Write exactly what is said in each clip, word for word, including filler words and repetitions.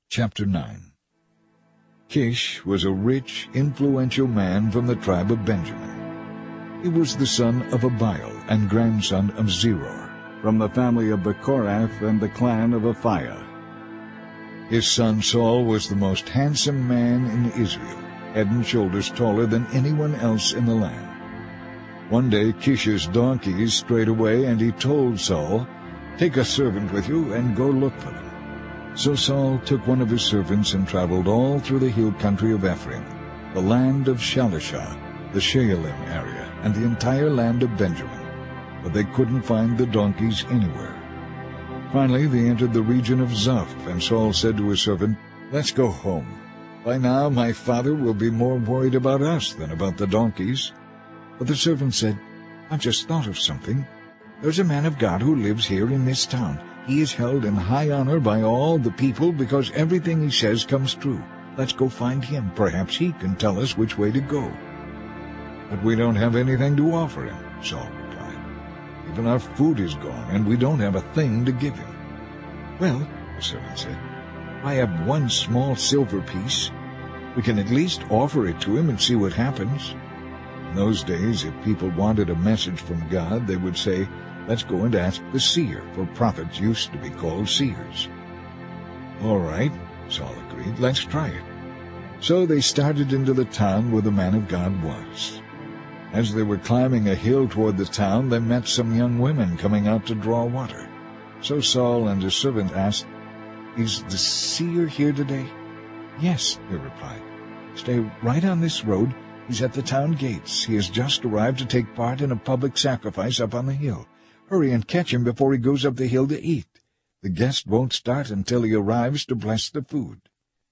Chapter nine. Kish was a rich, influential man from the tribe of Benjamin. He was the son of Abiel and grandson of Zeror, from the family of the Korath and the clan of Aphiah. His son Saul was the most handsome man in Israel, head and shoulders taller than anyone else in the land. One day Kish's donkeys strayed away, and he told Saul, "Take a servant with you and go look for them." So Saul took one of his servants and traveled all through the hill country of Ephraim, the land of Shalishah, the Shaalim area, and the entire land of Benjamin, but they couldn't find the donkeys anywhere. Finally they entered the region of Zuph, and Saul said to his servant, "Let's go home. By now my father will be more worried about us than about the donkeys." But the servant said, "I've just thought of something. There's a man of God who lives here in this town. He is held in high honor by all the people because everything he says comes true. Let's go find him. Perhaps he can tell us which way to go." "But we don't have anything to offer him," Saul replied. "Even our food is gone, and we don't have a thing to give him." "Well," the servant said, "I have one small silver piece. We can at least offer it to him and see what happens." In those days, if people wanted a message from God, they would say, "Let's go and ask the seer," for prophets used to be called seers. "All right," Saul agreed, "let's try it." So they started into the town where the man of God was. As they were climbing a hill toward the town, they met some young women coming out to draw water. So Saul and his servant asked, "Is the seer here today?" "Yes," they replied. "Stay right on this road. He's at the town gates. He has just arrived to take part in a public sacrifice up on the hill. Hurry and catch him before he goes up the hill to eat. The guest won't start until he arrives to bless the food."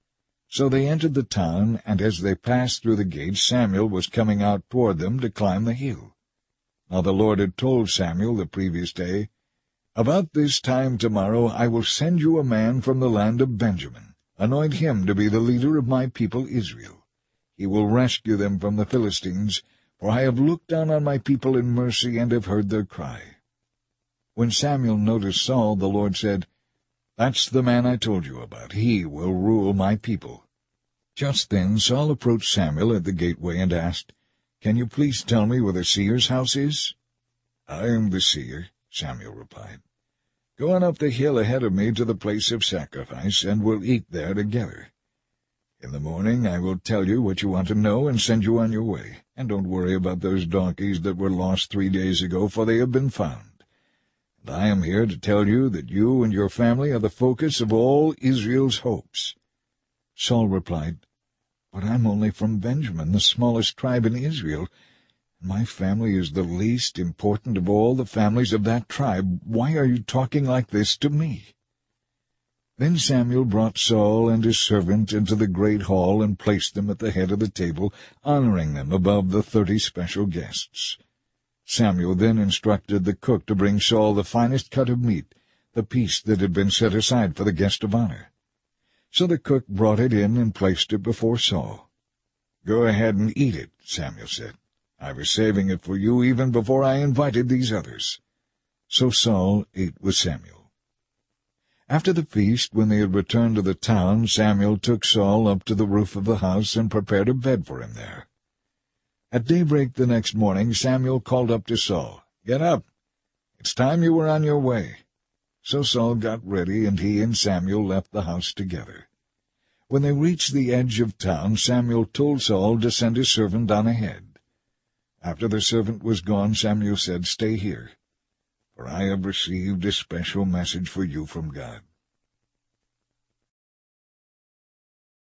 So they entered the town, and as they passed through the gates, Samuel was coming out toward them to climb the hill. Now the Lord had told Samuel the previous day, "About this time tomorrow I will send you a man from the land of Benjamin. Anoint him to be the leader of my people Israel. He will rescue them from the Philistines, for I have looked down on my people in mercy and have heard their cry." When Samuel noticed Saul, the Lord said, "That's the man I told you about. He will rule my people." Just then Saul approached Samuel at the gateway and asked, "Can you please tell me where the seer's house is?" "I am the seer," Samuel replied. "Go on up the hill ahead of me to the place of sacrifice, and we'll eat there together. In the morning I will tell you what you want to know and send you on your way. And don't worry about those donkeys that were lost three days ago, for they have been found. And I am here to tell you that you and your family are the focus of all Israel's hopes." Saul replied, "But I'm only from Benjamin, the smallest tribe in Israel. My family is the least important of all the families of that tribe. Why are you talking like this to me?" Then Samuel brought Saul and his servant into the great hall and placed them at the head of the table, honoring them above the thirty special guests. Samuel then instructed the cook to bring Saul the finest cut of meat, the piece that had been set aside for the guest of honor. So the cook brought it in and placed it before Saul. "Go ahead and eat it," Samuel said. "I was saving it for you even before I invited these others." So Saul ate with Samuel. After the feast, when they had returned to the town, Samuel took Saul up to the roof of the house and prepared a bed for him there. At daybreak the next morning Samuel called up to Saul, "Get up! It's time you were on your way." So Saul got ready, and he and Samuel left the house together. When they reached the edge of town, Samuel told Saul to send his servant on ahead. After the servant was gone, Samuel said, "Stay here, for I have received a special message for you from God."